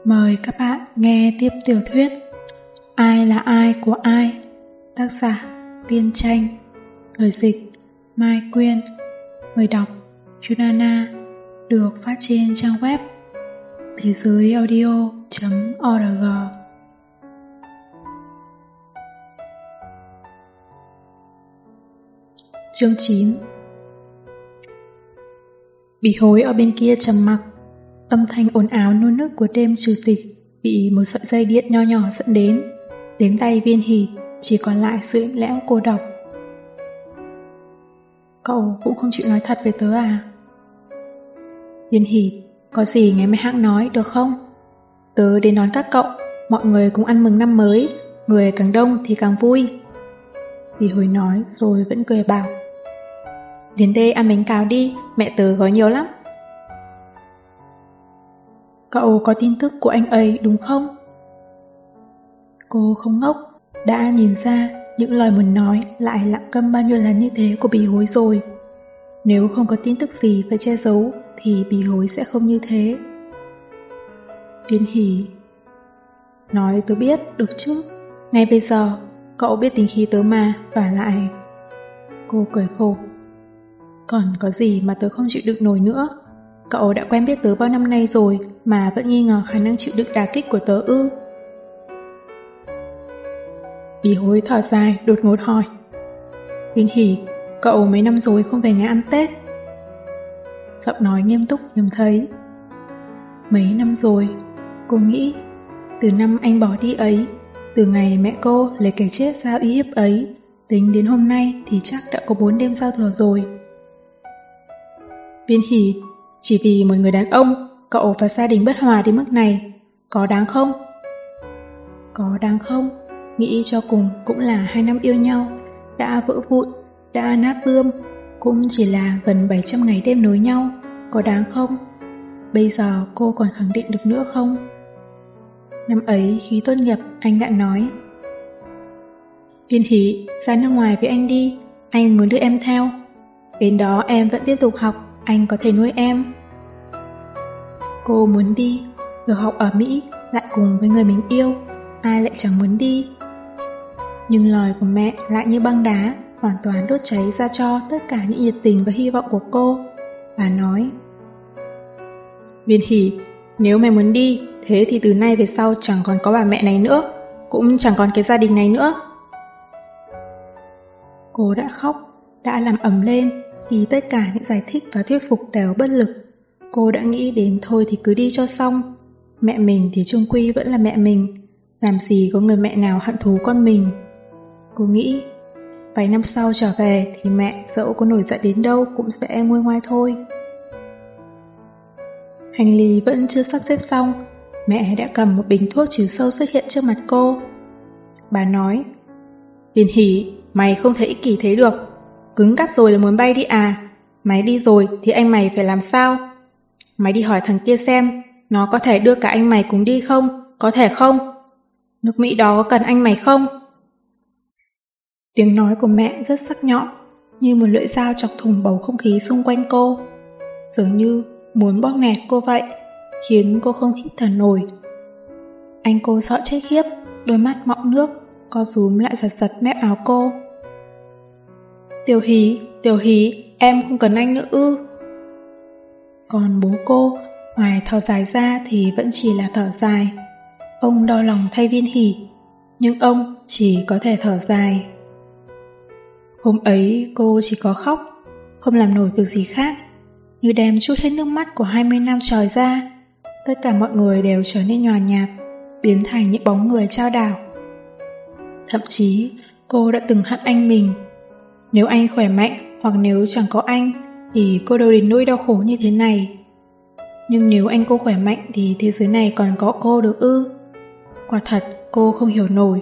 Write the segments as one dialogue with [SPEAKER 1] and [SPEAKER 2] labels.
[SPEAKER 1] Mời các bạn nghe tiếp tiểu thuyết Ai là ai của ai, tác giả Tiên Tranh, người dịch Mai Quyên, người đọc Junana, được phát trên trang web thế giới audio.org. Chương 9. Bị hối ở bên kia trầm mặc. Âm thanh ồn ào nôn nức của đêm trừ tịch bị một sợi dây điện nho nhỏ dẫn đến tay Viên Hỷ chỉ còn lại sự lạnh lẽo cô độc. Cậu cũng không chịu nói thật với tớ à? Viên Hỷ, có gì ngày mai hãng nói được không? Tớ đến đón các cậu, mọi người cũng ăn mừng năm mới, người càng đông thì càng vui. Bị hối nói rồi vẫn cười bảo, đến đây ăn bánh cáo đi, mẹ tớ gói nhiều lắm. Cậu có tin tức của anh ấy đúng không? Cô không ngốc, đã nhìn ra những lời muốn nói lại lặng câm bao nhiêu lần như thế của Bỉ Hối rồi. Nếu không có tin tức gì phải che giấu thì Bỉ Hối sẽ không như thế. Viên Hỷ nói tớ biết được chứ, ngay bây giờ cậu biết tính khí tớ mà, và lại... Cô cười khổ. Còn có gì mà tớ không chịu đựng nổi nữa? Cậu đã quen biết tớ bao năm nay rồi mà vẫn nghi ngờ khả năng chịu đựng đả kích của tớ ư? Bỉ Hối thở dài đột ngột hỏi, Viên Hỷ, cậu mấy năm rồi không về nhà ăn Tết? Giọng nói nghiêm túc hiếm thấy. Mấy năm rồi, cô nghĩ, từ năm anh bỏ đi ấy, từ ngày mẹ cô lấy cái chết ra uy hiếp ấy, tính đến hôm nay thì chắc đã có 4 đêm giao thừa rồi. Viên Hỷ, chỉ vì một người đàn ông, cậu và gia đình bất hòa đến mức này, có đáng không? Có đáng không? Nghĩ cho cùng cũng là 2 năm yêu nhau, đã vỡ vụn, đã nát bươm, cũng chỉ là gần 700 ngày đêm nối nhau, có đáng không? Bây giờ cô còn khẳng định được nữa không? Năm ấy khi tốt nghiệp anh đã nói, Viên Hỷ, ra nước ngoài với anh đi, anh muốn đưa em theo. Đến đó em vẫn tiếp tục học, anh có thể nuôi em. Cô muốn đi, được học ở Mỹ, lại cùng với người mình yêu, ai lại chẳng muốn đi. Nhưng lời của mẹ lại như băng đá, hoàn toàn đốt cháy ra cho tất cả những nhiệt tình và hy vọng của cô. Bà nói, Viên Hỷ, nếu mày muốn đi, thế thì từ nay về sau chẳng còn có bà mẹ này nữa, cũng chẳng còn cái gia đình này nữa. Cô đã khóc, đã làm ầm lên, thì tất cả những giải thích và thuyết phục đều bất lực. Cô đã nghĩ đến thôi thì cứ đi cho xong. Mẹ mình thì chung quy vẫn là mẹ mình, làm gì có người mẹ nào hận thù con mình. Cô nghĩ, vài năm sau trở về thì mẹ dẫu có nổi giận đến đâu cũng sẽ nguôi ngoai thôi. Hành lý vẫn chưa sắp xếp xong, mẹ đã cầm một bình thuốc trừ sâu xuất hiện trước mặt cô. Bà nói, Viên Hỷ, mày không thể ích kỷ thế được. Cứng cáp rồi là muốn bay đi à? Mày đi rồi thì anh mày phải làm sao? Mày đi hỏi thằng kia xem, nó có thể đưa cả anh mày cùng đi không? Có thể không? Nước Mỹ đó có cần anh mày không? Tiếng nói của mẹ rất sắc nhọn, như một lưỡi dao chọc thủng bầu không khí xung quanh cô, dường như muốn bóp nghẹt cô vậy, khiến cô không hít thở nổi. Anh cô sợ chết khiếp, đôi mắt mọng nước, co rúm lại giật giật mép áo cô. Tiểu Hỷ, em không cần anh nữa ư? Còn bố cô, ngoài thở dài ra thì vẫn chỉ là thở dài. Ông đau lòng thay Viên Hỷ, nhưng ông chỉ có thể thở dài. Hôm ấy cô chỉ có khóc, không làm nổi việc gì khác, như đem chút hết nước mắt của 20 năm trời ra. Tất cả mọi người đều trở nên nhòa nhạt, biến thành những bóng người trao đảo. Thậm chí cô đã từng hận anh mình. Nếu anh khỏe mạnh hoặc nếu chẳng có anh thì cô đâu đến nỗi đau khổ như thế này. Nhưng nếu anh cô khỏe mạnh thì thế giới này còn có cô được ư? Quả thật cô không hiểu nổi.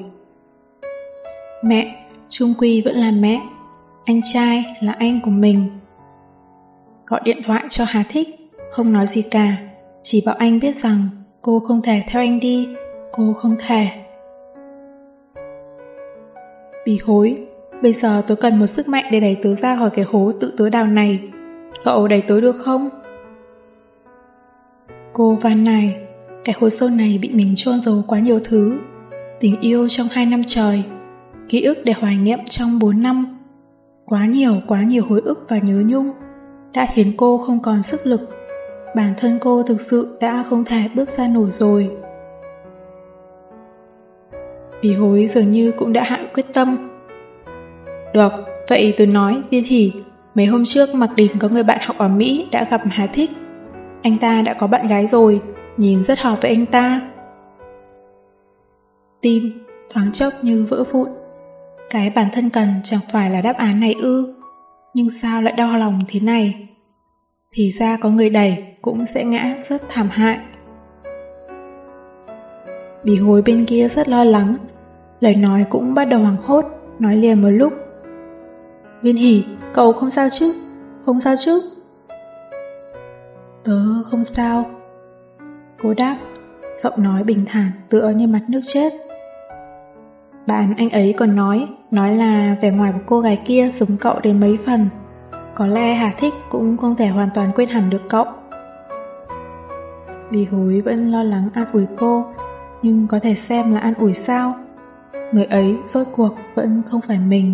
[SPEAKER 1] Mẹ chung quy vẫn là mẹ, anh trai là anh của mình. Gọi điện thoại cho Hà Thích, không nói gì cả, chỉ bảo anh biết rằng cô không thể theo anh đi, cô không thể. Bỉ Hối, bây giờ tớ cần một sức mạnh để đẩy tớ ra khỏi cái hố tự tớ đào này. Cậu đẩy tớ được không? Cô van nài, Cái hố sâu này bị mình chôn giấu quá nhiều thứ. Tình yêu trong 2 năm trời, ký ức để hoài niệm trong 4 năm. Quá nhiều hồi ức và nhớ nhung đã khiến cô không còn sức lực. Bản thân cô thực sự đã không thể bước ra nổi rồi. Bỉ Hối dường như cũng đã hạ quyết tâm. Được, vậy tôi nói, Viên Hỷ, mấy hôm trước Mạc Đình có người bạn học ở Mỹ đã gặp Hà Thích. Anh ta đã có bạn gái rồi, nhìn rất hợp với anh ta. Tim thoáng chốc như vỡ vụn. Cái bản thân cần chẳng phải là đáp án này ư? Nhưng sao lại đau lòng thế này? Thì ra có người đẩy cũng sẽ ngã rất thảm hại. Bỉ Hối bên kia rất lo lắng, lời nói cũng bắt đầu hoảng hốt, nói liền một lúc. Viên Hỷ, cậu không sao chứ? Không sao chứ? Tớ không sao. Cô đáp, giọng nói bình thản tựa như mặt nước chết. Bạn anh ấy còn nói là vẻ ngoài của cô gái kia giống cậu đến mấy phần. Có lẽ Hà Thích cũng không thể hoàn toàn quên hẳn được cậu. Bỉ Hối vẫn lo lắng an ủi cô, nhưng có thể xem là an ủi sao? Người ấy rốt cuộc vẫn không phải mình.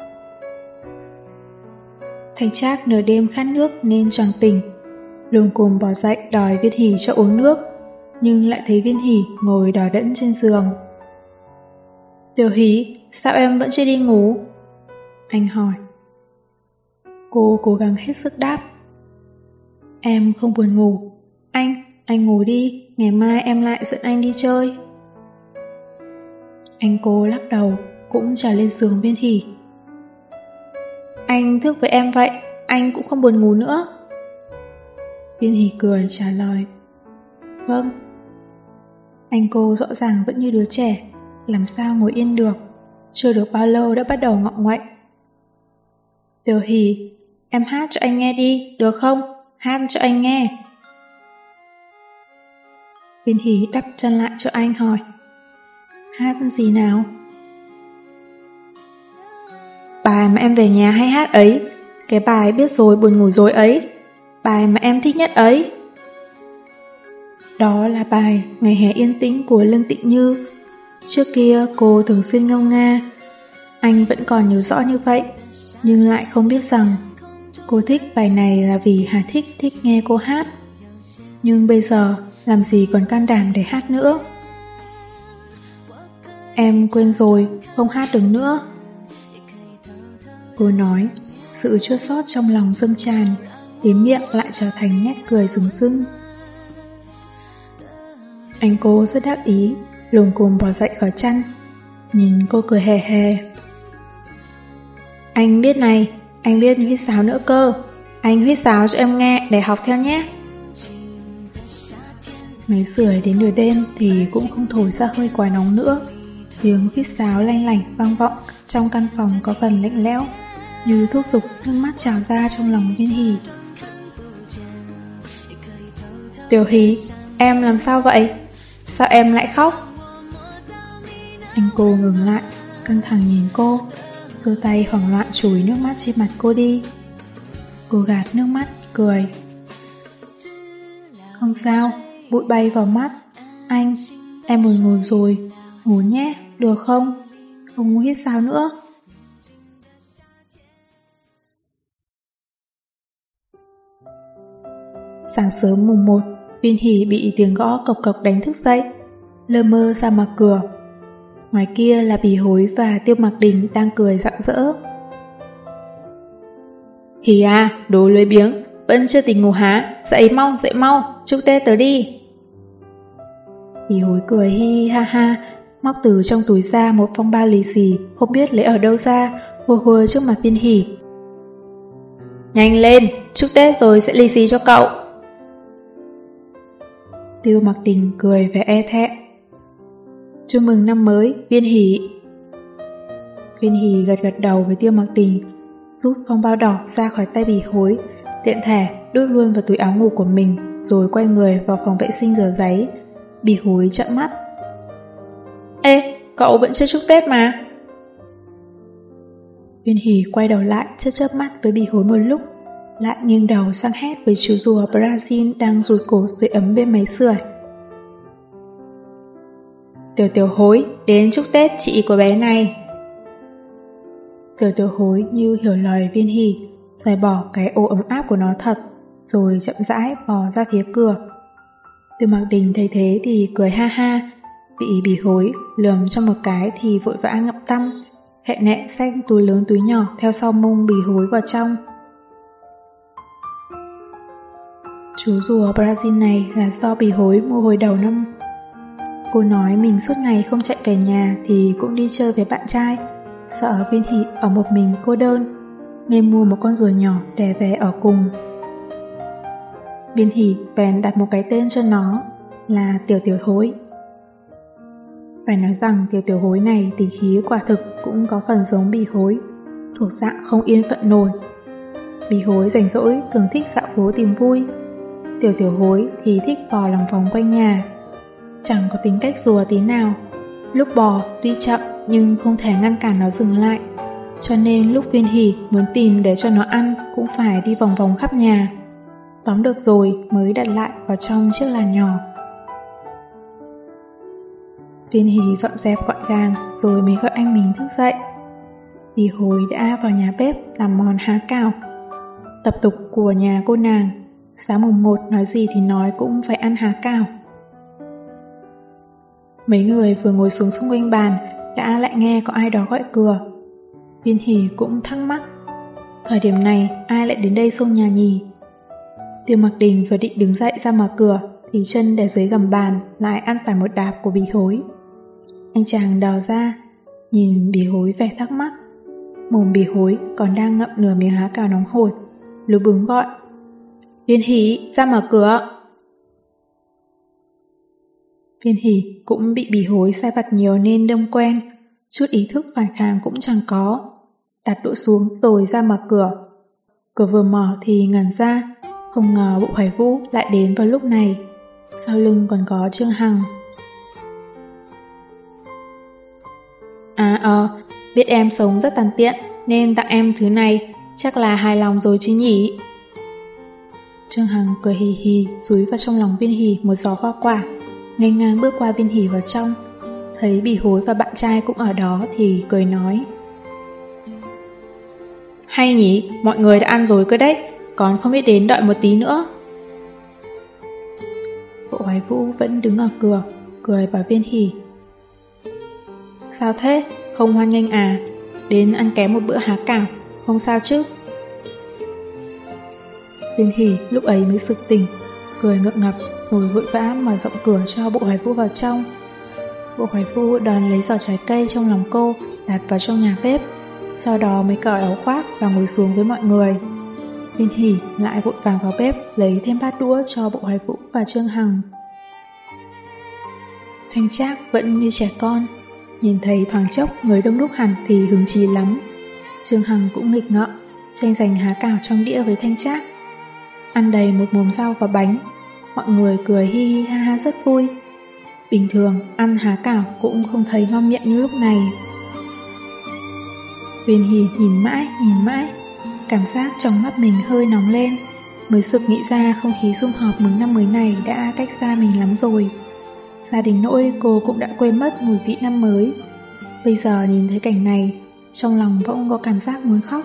[SPEAKER 1] Thanh Trác nửa đêm khát nước nên choàng tỉnh, lồm cồm bò dậy đòi Viên Hỷ cho uống nước, nhưng lại thấy Viên Hỷ ngồi đờ đẫn trên giường. Tiểu Hỷ, sao em vẫn chưa đi ngủ? Anh hỏi. Cô cố gắng hết sức đáp. Em không buồn ngủ. Anh ngủ đi, ngày mai em lại dẫn anh đi chơi. Anh cô lắc đầu, cũng trèo lên giường Viên Hỷ. Anh thức với em vậy, anh cũng không buồn ngủ nữa. Viên Hỷ cười trả lời. Vâng. Anh cô rõ ràng vẫn như đứa trẻ, làm sao ngồi yên được, chưa được bao lâu đã bắt đầu ngọ nguậy. Tiểu Hỷ, em hát cho anh nghe đi, được không? Hát cho anh nghe. Viên Hỷ đắp chân lại cho anh hỏi. Hát gì nào? Bài mà em về nhà hay hát ấy, cái bài biết rồi buồn ngủ rồi ấy, bài mà em thích nhất ấy. Đó là bài Ngày hè yên tĩnh của Lương Tịnh Như. Trước kia cô thường xuyên ngâm nga. Anh vẫn còn nhớ rõ như vậy, nhưng lại không biết rằng cô thích bài này là vì Hà Thích thích nghe cô hát. Nhưng bây giờ làm gì còn can đảm để hát nữa. Em quên rồi, không hát được nữa. Cô nói, sự chua xót trong lòng dâng tràn, đến miệng lại trở thành nét cười rừng rưng. Anh cô rất đắc ý, lồm cồm bò dậy khỏi chăn, nhìn cô cười hề hề. Anh biết này, anh biết huýt sáo nữa cơ. Anh huýt sáo cho em nghe để học theo nhé. Máy sưởi đến nửa đêm thì cũng không thổi ra hơi quá nóng nữa. Tiếng huýt sáo lanh lảnh vang vọng trong căn phòng có phần lạnh lẽo, như thúc giục nước mắt trào ra trong lòng Viên Hỷ. Tiểu Hỷ, em làm sao vậy? Sao em lại khóc? Anh cô ngừng lại, căng thẳng nhìn cô, giơ tay hoảng loạn chùi nước mắt trên mặt cô đi. Cô gạt nước mắt, cười. Không sao, bụi bay vào mắt. Anh, em buồn ngủ rồi, ngủ nhé, được không? Không hít sao nữa. Sáng sớm mùng 1, Viên Hỷ bị tiếng gõ cộc cộc đánh thức dậy, lơ mơ ra mở cửa. Ngoài kia là Bỉ Hối và Tiêu Mạc Đình đang cười rạng rỡ. Hỷ à, đồ lười biếng, vẫn chưa tỉnh ngủ hả? Dậy mau, chúc Tết tớ đi. Bỉ Hối cười hi hi ha ha, móc từ trong túi ra một phong bao lì xì, không biết lấy ở đâu ra, hùa hùa trước mặt Viên Hỷ. Nhanh lên, chúc Tết rồi sẽ lì xì cho cậu. Tiêu Mạc Đình cười vẻ e thẹn. Chúc mừng năm mới, Viên Hỷ. Viên Hỷ gật đầu với Tiêu Mạc Đình, rút phong bao đỏ ra khỏi tay Bỉ Hối, tiện thể đút luôn vào túi áo ngủ của mình, rồi quay người vào phòng vệ sinh rửa ráy. Bỉ Hối trợn mắt. Ê, cậu vẫn chưa chúc Tết mà. Viên Hỷ quay đầu lại chớp mắt với Bỉ Hối một lúc, lại nghiêng đầu sang hét với chú rùa Brazil đang rụt cổ dưới ấm bên máy sưởi. Tiểu Tiểu Hối đến chúc Tết chị của bé này. Tiểu Tiểu Hối như hiểu lời Viên Hỷ, rời bỏ cái ô ấm áp của nó thật, rồi chậm rãi bò ra phía cửa. Tiêu Mặc Đình thấy thế thì cười ha ha, bị Bỉ Hối lườm trong một cái thì vội vã ngậm tăm, khệ nệ xách túi lớn túi nhỏ theo sau mông Bỉ Hối vào trong. Chú rùa Brazil này là do Bỉ Hối mua hồi đầu năm. Cô nói mình suốt ngày không chạy về nhà thì cũng đi chơi với bạn trai, sợ Viên Hỷ ở một mình cô đơn, nên mua một con rùa nhỏ để về ở cùng. Viên Hỷ bèn đặt một cái tên cho nó là Tiểu Tiểu Hối. Phải nói rằng Tiểu Tiểu Hối này tính khí quả thực cũng có phần giống Bỉ Hối, thuộc dạng không yên phận nổi. Bỉ Hối rảnh rỗi thường thích dạo phố tìm vui, Tiểu Tiểu Hối thì thích bò lòng vòng quanh nhà, chẳng có tính cách rùa tí nào. Lúc bò tuy chậm nhưng không thể ngăn cản nó dừng lại, cho nên lúc Viên Hỷ muốn tìm để cho nó ăn cũng phải đi vòng vòng khắp nhà. Tóm được rồi mới đặt lại vào trong chiếc làn nhỏ. Viên Hỷ dọn dẹp gọn gàng rồi mới gọi anh mình thức dậy. Bỉ Hối đã vào nhà bếp làm món há cảo, tập tục của nhà cô nàng, sáng mùng 1 nói gì thì nói cũng phải ăn há cảo. Mấy người vừa ngồi xuống xung quanh bàn đã lại nghe có ai đó gọi cửa. Viên Hỷ cũng thắc mắc, thời điểm này ai lại đến đây xông nhà nhỉ? Tiêu Mặc Đình vừa định đứng dậy ra mở cửa thì chân để dưới gầm bàn lại ăn phải một đạp của Bỉ Hối. Anh chàng đờ ra, nhìn Bỉ Hối vẻ thắc mắc. Mồm Bỉ Hối còn đang ngậm nửa miếng há cảo nóng hổi, lúng búng gọi: Viên Hỷ, ra mở cửa. Viên Hỷ cũng bị Bỉ Hối sai vặt nhiều nên đâm quen, chút ý thức phản kháng cũng chẳng có. Đặt đũa xuống rồi ra mở cửa. Cửa vừa mở thì ngẩn ra, không ngờ Bộ Hoài Vũ lại đến vào lúc này. Sau lưng còn có Trương Hằng. Biết em sống rất tàn tiện nên tặng em thứ này, chắc là hài lòng rồi chứ nhỉ? Trương Hằng cười hì hì dúi vào trong lòng Viên Hỷ một giò hoa quả, nghênh ngang bước qua Viên Hỷ vào trong. Thấy Bỉ Hối và bạn trai cũng ở đó thì cười nói: Hay nhỉ, mọi người đã ăn rồi cơ đấy, còn không biết đến đợi một tí nữa. Bộ Hoài Vũ vẫn đứng ở cửa, cười bảo Viên Hỷ: Sao thế, không hoan nghênh à? Đến ăn kém một bữa há cảo, không sao chứ? Viên Hỷ lúc ấy mới sực tỉnh, cười ngượng ngập rồi vội vã mở rộng cửa cho Bộ Hoài Vũ vào trong. Bộ Hoài Vũ đón lấy giỏ trái cây trong lòng cô, đặt vào trong nhà bếp, sau đó mới cởi áo khoác và ngồi xuống với mọi người. Viên Hỷ lại vội vàng vào bếp lấy thêm bát đũa cho Bộ Hoài Vũ và Trương Hằng. Thanh Trác vẫn như trẻ con, nhìn thấy thoáng chốc người đông đúc hẳn thì hứng chí lắm. Trương Hằng cũng nghịch ngợm, tranh giành há cảo trong đĩa với Thanh Trác. Ăn đầy một mồm rau và bánh, mọi người cười hi hi ha ha rất vui. Bình thường ăn há cảo cũng không thấy ngon miệng như lúc này. Viên Hỷ nhìn mãi, cảm giác trong mắt mình hơi nóng lên, mới sực nghĩ ra không khí sum họp mừng năm mới này đã cách xa mình lắm rồi. Gia đình nỗi cô cũng đã quên mất mùi vị năm mới. Bây giờ nhìn thấy cảnh này, trong lòng bỗng có cảm giác muốn khóc.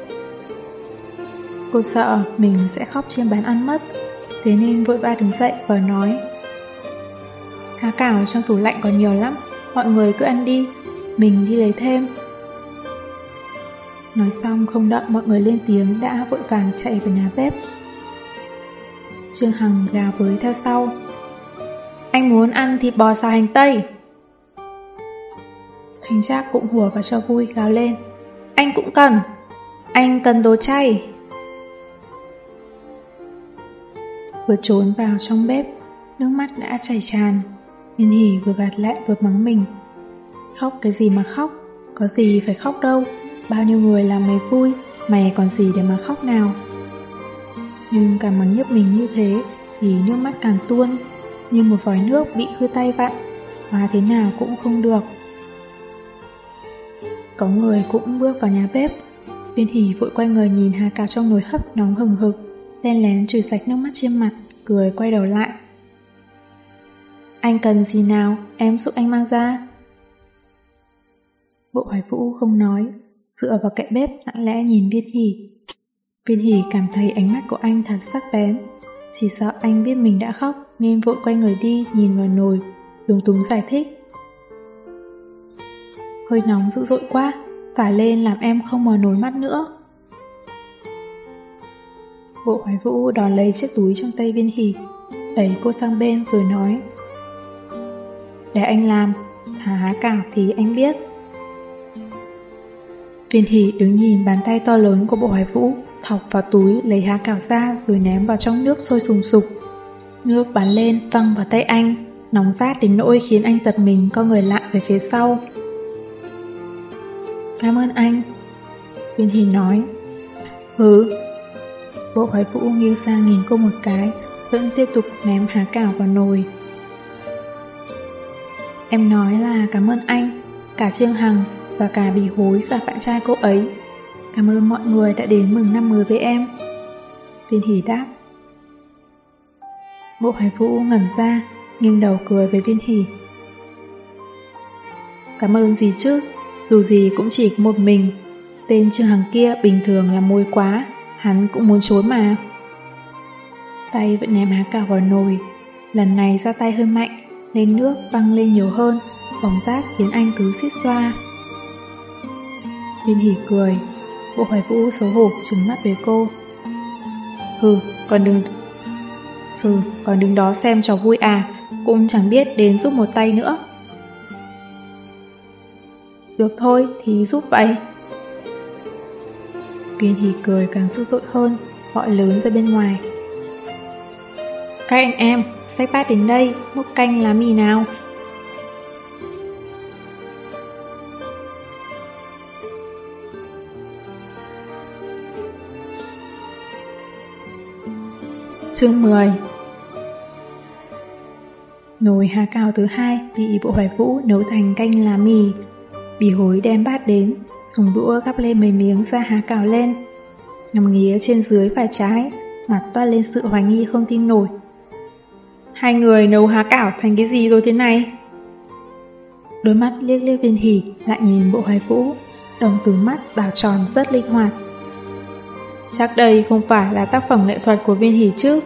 [SPEAKER 1] Cô sợ mình sẽ khóc trên bàn ăn mất, thế nên vội vã đứng dậy và nói: Há cảo trong tủ lạnh còn nhiều lắm, mọi người cứ ăn đi, mình đi lấy thêm. Nói xong không đợi mọi người lên tiếng đã vội vàng chạy vào nhà bếp. Trương Hằng gào với theo sau: Anh muốn ăn thịt bò xào hành tây. Thanh Trác cũng hùa vào cho vui gào lên: Anh cũng cần, anh cần đồ chay. Vừa trốn vào trong bếp, nước mắt đã chảy tràn. Viên Hỷ vừa gạt lại vừa mắng mình: Khóc cái gì mà khóc, có gì phải khóc đâu, bao nhiêu người làm mày vui, mày còn gì để mà khóc nào. Nhưng càng mắng nhức mình như thế thì nước mắt càng tuôn, như một vòi nước bị hư tay vặn, hóa thế nào cũng không được. Có người cũng bước vào nhà bếp. Viên Hỷ vội quay người nhìn há cảo trong nồi hấp nóng hừng hực, len lén chùi sạch nước mắt trên mặt, cười quay đầu lại: Anh cần gì nào, em giúp anh mang ra. Bộ Hoài Vũ không nói, dựa vào cạnh bếp lặng lẽ nhìn Viên Hỷ. Viên Hỷ cảm thấy ánh mắt của anh thật sắc bén, chỉ sợ anh biết mình đã khóc nên vội quay người đi nhìn vào nồi, lúng túng giải thích. Hơi nóng dữ dội quá, cả lên làm em không mở nổi mắt nữa. Bộ Hoài Vũ đón lấy chiếc túi trong tay Viên Hỷ, đẩy cô sang bên rồi nói: Để anh làm, thả há cảo thì anh biết. Viên Hỷ đứng nhìn bàn tay to lớn của Bộ Hoài Vũ, thọc vào túi lấy há cảo ra rồi ném vào trong nước sôi sùng sục. Nước bắn lên văng vào tay anh, nóng rát đến nỗi khiến anh giật mình co người lại về phía sau. Cảm ơn anh, Viên Hỷ nói. Bộ Hoài Vũ nghiêng sang nhìn cô một cái, vẫn tiếp tục ném há cảo vào nồi. Em nói là cảm ơn anh, cả Trương Hằng và cả Bỉ Hối và bạn trai cô ấy. Cảm ơn mọi người đã đến mừng năm mới với em. Viên Hỷ đáp. Bộ Hoài Vũ ngẩn ra, nghiêng đầu cười với Viên Hỷ. Cảm ơn gì chứ, dù gì cũng chỉ có một mình. Tên Trương Hằng kia bình thường là môi quá, hắn cũng muốn trốn mà. Tay vẫn ném há cảo vào nồi, lần này ra tay hơi mạnh nên nước văng lên nhiều hơn, bóng rát khiến anh cứ suýt xoa. Viên Hỷ cười, Bộ Hoài Vũ xấu hổ trừng mắt với cô. Còn đứng đó xem trò vui à, cũng chẳng biết đến giúp một tay nữa. Được thôi thì giúp vậy. Viên Hỷ cười càng dữ dội hơn, gọi lớn ra bên ngoài. Các anh em, xách bát đến đây, múc canh lá mì nào. Chương 10. Nồi há cảo thứ hai bị Bộ Hoài Vũ nấu thành canh lá mì. Bỉ Hối đem bát đến, dùng đũa gắp lên mấy miếng ra há cảo lên. Ngắm nghía trên dưới phải trái, mặt toát lên sự hoài nghi không tin nổi. Hai người nấu há cảo thành cái gì rồi thế này? Đôi mắt liếc liếc Viên Hỷ lại nhìn Bộ Hoài Vũ, đồng tử mắt đảo tròn rất linh hoạt. Chắc đây không phải là tác phẩm nghệ thuật của Viên Hỷ chứ?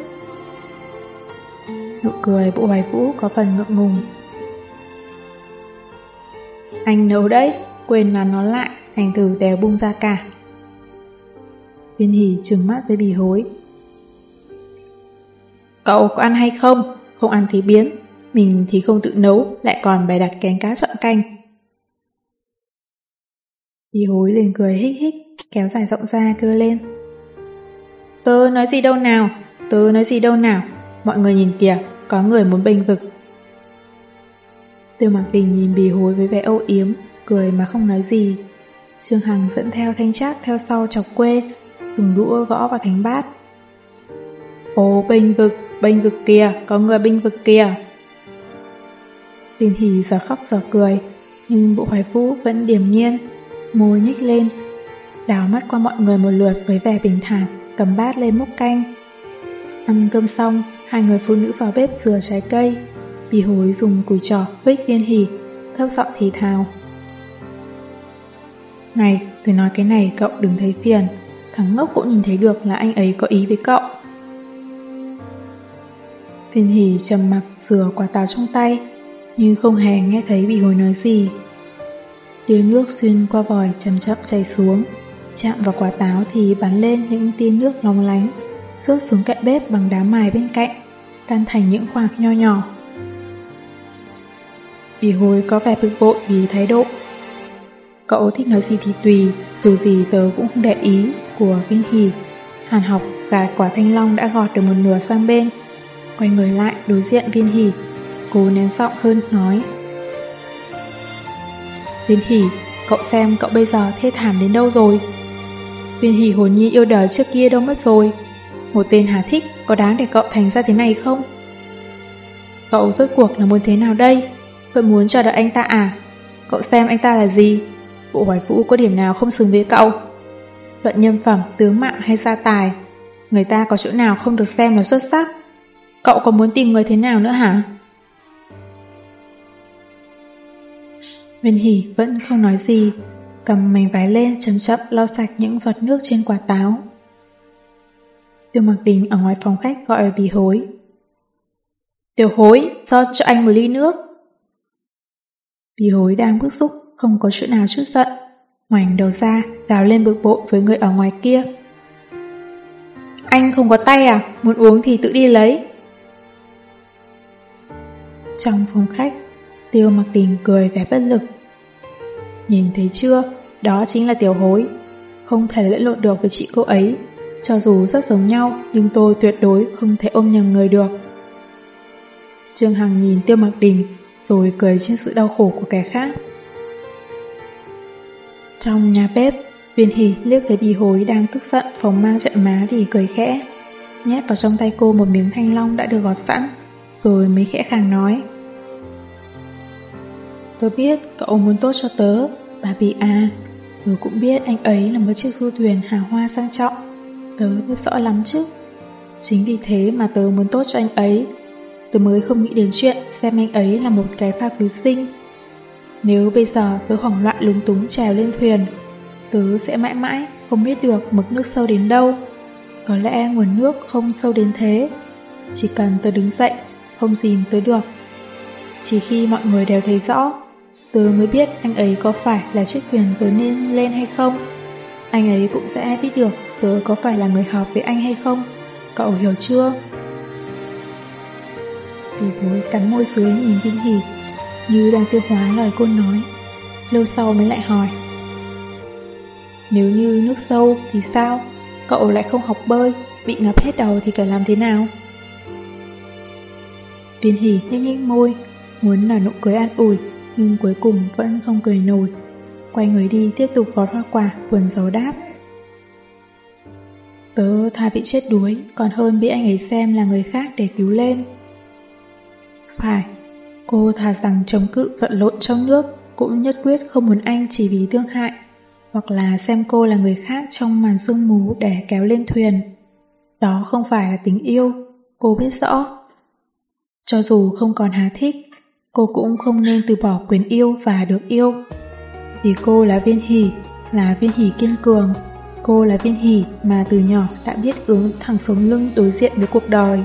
[SPEAKER 1] Nụ cười Bộ Hoài Vũ có phần ngượng ngùng. Anh nấu đấy, quên nắn nó lại, thành thử đều bung ra cả. Viên Hỷ trừng mắt với Bỉ Hối. Cậu có ăn hay không? Không ăn thì biến, mình thì không tự nấu, lại còn bày đặt kén cá chọn canh. Bỉ Hối liền cười hích hích, kéo dài giọng ra kêu lên. Tớ nói gì đâu nào, mọi người nhìn kìa, có người muốn bênh vực. Tiêu Mặc Đình nhìn Bỉ Hối với vẻ âu yếm, cười mà không nói gì. Trương Hằng dẫn theo Thanh Trác theo sau chọc quê, dùng đũa gõ vào thành bát. Ồ, bênh vực kìa, có người bênh vực kìa. Viên Hỷ giờ khóc giờ cười, nhưng Bộ Hoài Vũ vẫn điềm nhiên, môi nhếch lên, đảo mắt qua mọi người một lượt với vẻ bình thản, cầm bát lên múc canh. Ăn cơm xong, hai người phụ nữ vào bếp rửa trái cây. Bỉ Hối dùng cùi trỏ huých Viên Hỷ, thấp giọng thì thào. Này, tôi nói cái này cậu đừng thấy phiền, thằng ngốc cũng nhìn thấy được là anh ấy có ý với cậu. Viên Hỷ trầm mặc rửa quả táo trong tay, nhưng không hề nghe thấy Bỉ Hối nói gì. Tia nước xuyên qua vòi chậm chậm chảy xuống, chạm vào quả táo thì bắn lên những tia nước lóng lánh, rớt xuống cạnh bếp bằng đá mài bên cạnh, tan thành những khoạc nho nhỏ. Bỉ Hối có vẻ bực bội vì thái độ. Cậu thích nói gì thì tùy, dù gì tớ cũng không để ý của Viên Hỷ. Hàn Học gạt quả thanh long đã gọt được một nửa sang bên, quay người lại đối diện Viên Hỷ, cố nén giọng hơn nói. Viên Hỷ, cậu xem cậu bây giờ thê thảm đến đâu rồi. Viên Hỷ hồn nhi yêu đời trước kia đâu mất rồi. Một tên Hà Thích có đáng để cậu thành ra thế này không? Cậu rốt cuộc là muốn thế nào đây? Vẫn muốn chờ đợi anh ta à? Cậu xem anh ta là gì? Bộ Hoài Vũ có điểm nào không xứng với cậu? Luận nhân phẩm, tướng mạo hay gia tài, người ta có chỗ nào không được xem là xuất sắc? Cậu có muốn tìm người thế nào nữa hả? Viên Hỷ vẫn không nói gì, cầm mảnh vải lên chậm chậm lau sạch những giọt nước trên quả táo. Tiêu Mặc Đình ở ngoài phòng khách gọi Bì Hối. Tiểu Hối, cho anh một ly nước. Bì Hối đang bức xúc, không có chỗ nào chút giận, ngoảnh đầu ra, gào lên bực bội với người ở ngoài kia. Anh không có tay à? Muốn uống thì tự đi lấy. Trong phòng khách, Tiêu Mặc Đình cười vẻ bất lực. Nhìn thấy chưa, đó chính là Tiểu Hối. Không thể lẫn lộn được với chị cô ấy. Cho dù rất giống nhau, nhưng tôi tuyệt đối không thể ôm nhầm người được. Trương Hằng nhìn Tiêu Mặc Đình, rồi cười trên sự đau khổ của kẻ khác. Trong nhà bếp, Viên Hỷ liếc thấy Bì Hối đang tức giận phồng mang trận má thì cười khẽ, nhét vào trong tay cô một miếng thanh long đã được gọt sẵn, rồi mới khẽ khàng nói. Tôi biết cậu muốn tốt cho tớ, bà Bì à. Tớ cũng biết anh ấy là một chiếc du thuyền hào hoa sang trọng. Tớ biết rõ lắm chứ. Chính vì thế mà tớ muốn tốt cho anh ấy. Tớ mới không nghĩ đến chuyện xem anh ấy là một cái phao cứu sinh. Nếu bây giờ tớ hoảng loạn lúng túng trèo lên thuyền, tớ sẽ mãi mãi không biết được mực nước sâu đến đâu. Có lẽ nguồn nước không sâu đến thế. Chỉ cần tớ đứng dậy, không dìm tớ được. Chỉ khi mọi người đều thấy rõ, tớ mới biết anh ấy có phải là chiếc thuyền tớ nên lên hay không. Anh ấy cũng sẽ biết được tớ có phải là người hợp với anh hay không. Cậu hiểu chưa? Bì Hối cắn môi dưới nhìn Viên Hỷ, như đang tiêu hóa lời cô nói. Lâu sau mới lại hỏi. Nếu như nước sâu thì sao? Cậu lại không học bơi, bị ngập hết đầu thì phải làm thế nào? Viên Hỷ nhếch nhếch môi, muốn là nụ cười an ủi, nhưng cuối cùng vẫn không cười nổi. Quay người đi tiếp tục gót hoa quả, buồn rầu đáp. Tớ thà bị chết đuối, còn hơn bị anh ấy xem là người khác để cứu lên. Phải, cô thà rằng chống cự vận lộn trong nước, cũng nhất quyết không muốn anh chỉ vì thương hại, hoặc là xem cô là người khác trong màn sương mù để kéo lên thuyền. Đó không phải là tình yêu, cô biết rõ. Cho dù không còn Hà thích, cô cũng không nên từ bỏ quyền yêu và được yêu. Vì cô là Viên Hỷ, là Viên Hỷ kiên cường. Cô là Viên Hỷ mà từ nhỏ đã biết hướng thẳng sống lưng đối diện với cuộc đời.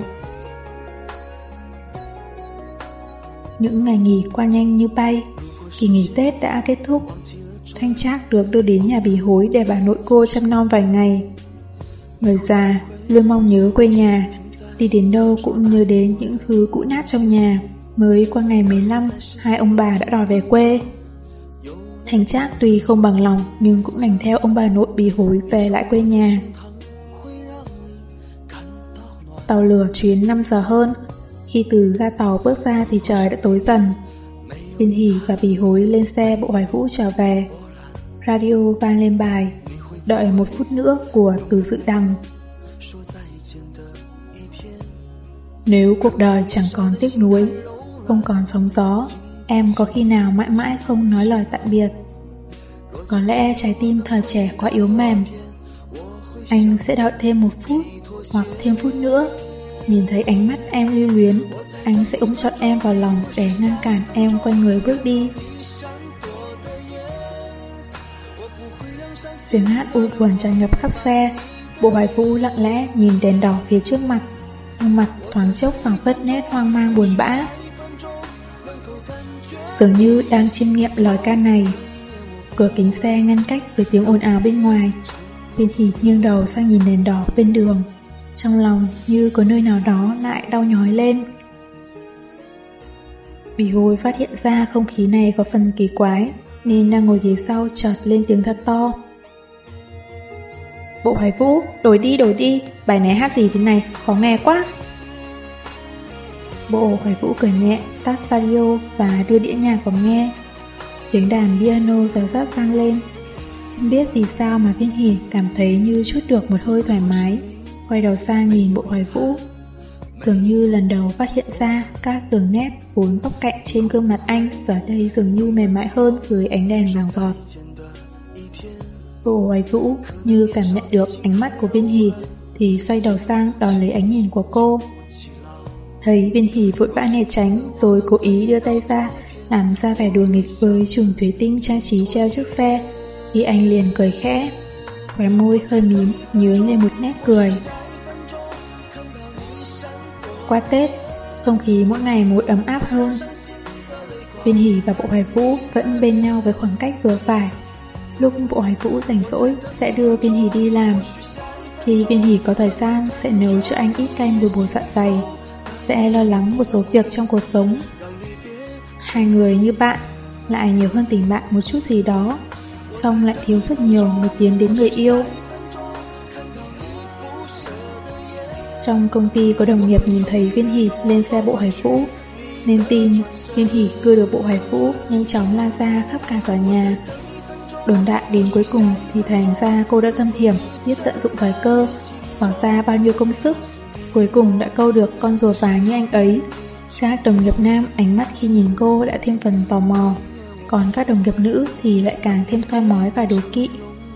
[SPEAKER 1] Những ngày nghỉ qua nhanh như bay. Kỳ nghỉ Tết đã kết thúc. Thanh Trác được đưa đến nhà Bì Hối để bà nội cô chăm nom vài ngày. Người già luôn mong nhớ quê nhà, đi đến đâu cũng nhớ đến những thứ cũ nát trong nhà. Mới qua ngày 15, hai ông bà đã đòi về quê. Thanh Trác tuy không bằng lòng nhưng cũng đành theo ông bà nội Bì Hối về lại quê nhà. Tàu lửa chuyến 5 giờ hơn. Khi từ ga tàu bước ra thì trời đã tối dần. Viên Hỷ và Bì Hối lên xe Bộ Hoài Vũ trở về. Radio vang lên bài Đợi 1 phút nữa của Từ Dự Đằng. Nếu cuộc đời chẳng còn tiếc nuối, không còn sóng gió, em có khi nào mãi mãi không nói lời tạm biệt? Có lẽ trái tim thời trẻ quá yếu mềm. Anh sẽ đợi thêm 1 phút, hoặc thêm phút nữa. Nhìn thấy ánh mắt em lưu luyến, anh sẽ ôm trọn em vào lòng để ngăn cản em quay người bước đi. Tiếng hát u buồn tràn ngập khắp xe. Bộ Hoài Vũ lặng lẽ nhìn đèn đỏ phía trước mặt, gương mặt thoáng chốc phảng phất nét hoang mang buồn bã, dường như đang chiêm nghiệm lời ca này. Cửa kính xe ngăn cách với tiếng ồn ào bên ngoài. Viên Hỷ nghiêng đầu sang nhìn đèn đỏ bên đường, trong lòng như có nơi nào đó lại đau nhói lên. Bì Hối phát hiện ra không khí này có phần kỳ quái, nên đang ngồi ghế sau chợt lên tiếng thật to. Bộ Hoài Vũ, đổi đi, bài này hát gì thế này, khó nghe quá. Bộ Hoài Vũ cười nhẹ, tắt radio và đưa đĩa nhạc vào nghe. Tiếng đàn piano rào rát vang lên. Không biết vì sao mà Viên Hỷ cảm thấy như trút được một hơi thoải mái. Quay đầu sang nhìn Bộ Hoài Vũ, dường như lần đầu phát hiện ra các đường nét vốn góc cạnh trên gương mặt anh giờ đây dường như mềm mại hơn dưới ánh đèn vàng vọt. Bộ Hoài Vũ như cảm nhận được ánh mắt của Viên Hỷ thì xoay đầu sang đón lấy ánh nhìn của cô. Thấy Viên Hỷ vội vã né tránh rồi cố ý đưa tay ra làm ra vẻ đùa nghịch với chùm thủy tinh trang trí treo trước xe, thì anh liền cười khẽ, khóe môi hơi mím nhướng lên một nét cười. Qua Tết, không khí mỗi ngày một ấm áp hơn. Viên Hỷ và Bộ Hoài Vũ vẫn bên nhau với khoảng cách vừa phải. Lúc Bộ Hoài Vũ rảnh rỗi sẽ đưa Viên Hỷ đi làm. Khi Viên Hỷ có thời gian sẽ nấu cho anh ít canh bồi bổ dạ dày, sẽ lo lắng một số việc trong cuộc sống. Hai người như bạn, lại nhiều hơn tình bạn một chút gì đó, song lại thiếu rất nhiều mới tiến đến người yêu. Trong công ty có đồng nghiệp nhìn thấy Viên Hỷ lên xe Bộ Hoài Vũ, nên tin Viên Hỷ cưa được Bộ Hoài Vũ nhanh chóng la ra khắp cả tòa nhà. Đồn đại đến cuối cùng thì thành ra cô đã thâm hiểm, biết tận dụng thời cơ, bỏ ra bao nhiêu công sức, cuối cùng đã câu được con rùa vàng như anh ấy. Các đồng nghiệp nam ánh mắt khi nhìn cô đã thêm phần tò mò, còn các đồng nghiệp nữ thì lại càng thêm soi mói và đố kỵ.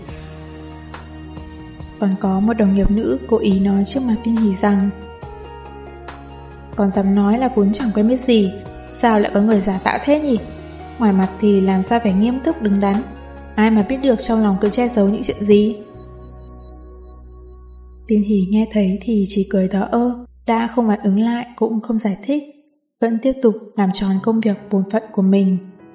[SPEAKER 1] Còn có một đồng nghiệp nữ cố ý nói trước mặt Viên Hỷ rằng: còn dám nói là vốn chẳng quen biết gì, sao lại có người giả tạo thế nhỉ? Ngoài mặt thì làm ra vẻ nghiêm túc đứng đắn, ai mà biết được trong lòng cứ che giấu những chuyện gì. Viên Hỷ nghe thấy thì chỉ cười thờ ơ, đã không phản ứng lại cũng không giải thích, vẫn tiếp tục làm tròn công việc bổn phận của mình.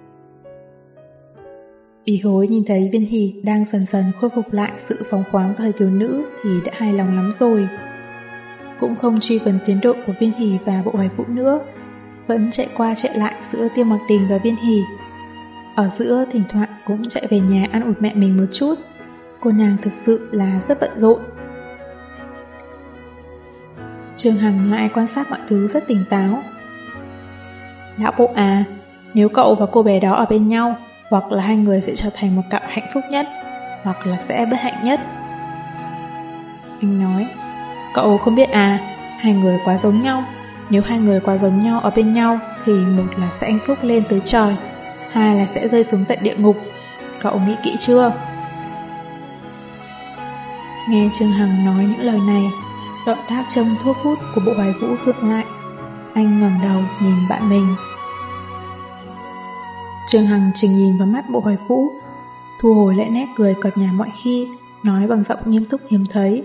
[SPEAKER 1] Ý Hối nhìn thấy Viên Hỷ đang dần dần khôi phục lại sự phóng khoáng thời thiếu nữ thì đã hài lòng lắm rồi. Cũng không truy vấn tiến độ của Viên Hỷ và Bộ Hoài Vũ nữa, vẫn chạy qua chạy lại giữa Tiêu Mặc Đình và Viên Hỷ. Ở giữa thỉnh thoảng cũng chạy về nhà ăn ủi mẹ mình một chút. Cô nàng thực sự là rất bận rộn. Trương Hằng lại quan sát mọi thứ rất tỉnh táo. Lão Bộ à, nếu cậu và cô bé đó ở bên nhau, hoặc là hai người sẽ trở thành một cặp hạnh phúc nhất, hoặc là sẽ bất hạnh nhất. Anh nói, cậu không biết à, hai người quá giống nhau. Nếu hai người quá giống nhau ở bên nhau thì một là sẽ hạnh phúc lên tới trời, hai là sẽ rơi xuống tận địa ngục. Cậu nghĩ kỹ chưa? Nghe Trương Hằng nói những lời này, động tác châm thuốc hút của Bộ Hoài Vũ khựng lại. Anh ngẩng đầu nhìn bạn mình. Trương Hằng chừng nhìn vào mắt Bộ Hoài Vũ, thu hồi lại nét cười cợt nhả mọi khi, nói bằng giọng nghiêm túc hiếm thấy.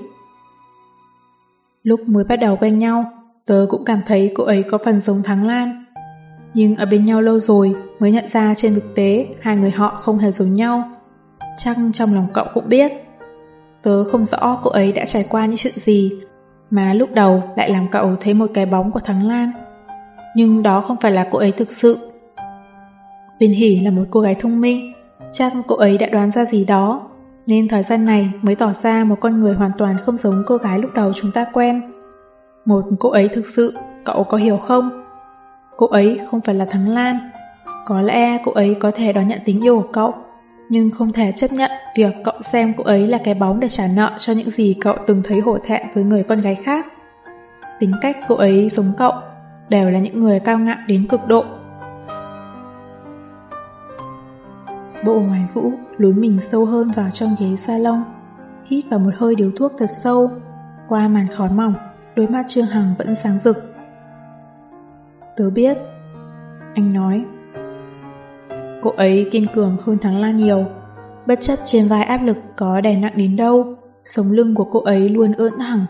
[SPEAKER 1] Lúc mới bắt đầu quen nhau, tớ cũng cảm thấy cô ấy có phần giống Thắng Lan. Nhưng ở bên nhau lâu rồi mới nhận ra trên thực tế hai người họ không hề giống nhau. Chắc trong lòng cậu cũng biết. Tớ không rõ cô ấy đã trải qua những chuyện gì mà lúc đầu lại làm cậu thấy một cái bóng của Thắng Lan. Nhưng đó không phải là cô ấy thực sự. Viên Hỷ là một cô gái thông minh, chắc cô ấy đã đoán ra gì đó, nên thời gian này mới tỏ ra một con người hoàn toàn không giống cô gái lúc đầu chúng ta quen. Một cô ấy thực sự, cậu có hiểu không? Cô ấy không phải là Thắng Lan. Có lẽ cô ấy có thể đón nhận tình yêu của cậu, nhưng không thể chấp nhận việc cậu xem cô ấy là cái bóng để trả nợ cho những gì cậu từng thấy hổ thẹn với người con gái khác. Tính cách cô ấy giống cậu, đều là những người cao ngạo đến cực độ. Bộ Hoài Vũ lún mình sâu hơn vào trong ghế salon, hít vào một hơi điếu thuốc thật sâu. Qua màn khói mỏng, đôi mắt Trương Hằng vẫn sáng rực. Tớ biết, anh nói. Cô ấy kiên cường hơn Thắng Lan nhiều, bất chấp trên vai áp lực có đè nặng đến đâu, sống lưng của cô ấy luôn ưỡn thẳng.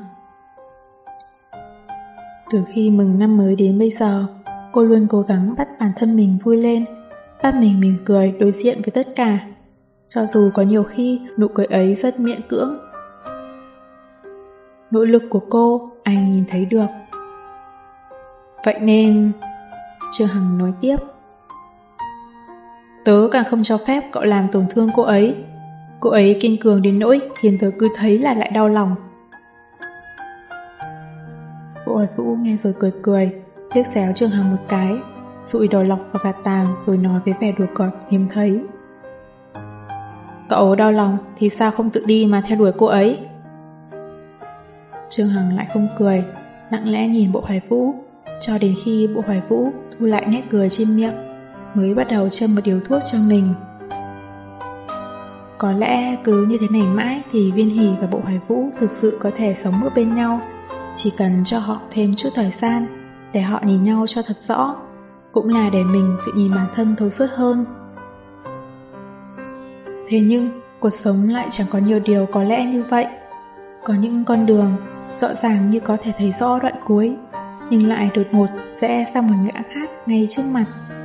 [SPEAKER 1] Từ khi mừng năm mới đến bây giờ, cô luôn cố gắng bắt bản thân mình vui lên, bắt mình mỉm cười đối diện với tất cả, cho dù có nhiều khi nụ cười ấy rất miễn cưỡng. Nỗ lực của cô anh nhìn thấy được. Vậy nên, Trương Hằng nói tiếp, tớ càng không cho phép cậu làm tổn thương cô ấy. Cô ấy kiên cường đến nỗi khiến tớ cứ thấy là lại đau lòng. Bộ Hoài Vũ nghe rồi cười cười, liếc xéo Trương Hằng một cái, dụi đầu lọc vào gạt tàn rồi nói với vẻ đùa cợt hiếm thấy. Cậu đau lòng thì sao không tự đi mà theo đuổi cô ấy? Trương Hằng lại không cười, lặng lẽ nhìn Bộ Hoài Vũ, cho đến khi Bộ Hoài Vũ thu lại nét cười trên miệng, mới bắt đầu châm một điếu thuốc cho mình. Có lẽ cứ như thế này mãi thì Viên Hỷ và Bộ Hoài Vũ thực sự có thể sống ở bên nhau, chỉ cần cho họ thêm chút thời gian để họ nhìn nhau cho thật rõ, cũng là để mình tự nhìn bản thân thấu suốt hơn. Thế nhưng, cuộc sống lại chẳng có nhiều điều có lẽ như vậy. Có những con đường rõ ràng như có thể thấy rõ đoạn cuối, nhưng lại đột ngột rẽ sang một ngã khác ngay trước mặt.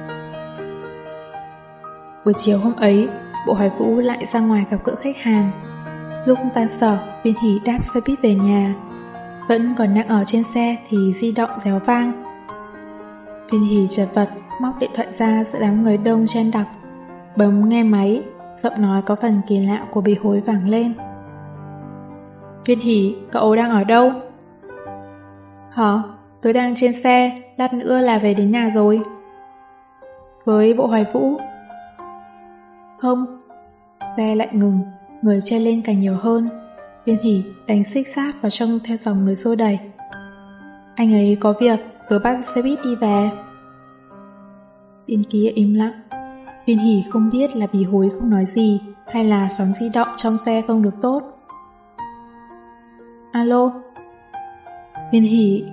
[SPEAKER 1] Buổi chiều hôm ấy, Bộ Hoài Vũ lại ra ngoài gặp gỡ khách hàng. Lúc tan sở, Viên Hỷ đáp xe buýt về nhà. Vẫn còn đang ở trên xe thì di động réo vang. Viên Hỷ chật vật móc điện thoại ra giữa đám người đông chen đặc, bấm nghe máy, giọng nói có phần kỳ lạ của Bì Hối vang lên. Viên Hỷ, cậu đang ở đâu? Hả? Tôi đang trên xe, lát nữa là về đến nhà rồi. Với Bộ Hoài Vũ? Không. Xe lại ngừng, người chen lên càng nhiều hơn. Viên Hỷ đánh xích sát vào trong theo dòng người xô đẩy. Anh ấy có việc, vừa bắt xe buýt đi về. Bên kia im lặng. Viên Hỷ không biết là Bì Hối không nói gì hay là sóng di động trong xe không được tốt. Alo? Viên Hỷ.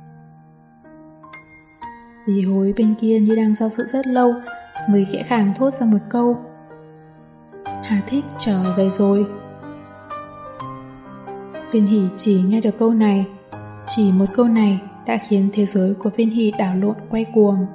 [SPEAKER 1] Bì Hối bên kia như đang do dự rất lâu mới khẽ khàng thốt ra một câu. Hà Thích trở về rồi. Viên Hỷ chỉ nghe được câu này. Chỉ một câu này đã khiến thế giới của Viên Hỷ đảo lộn quay cuồng.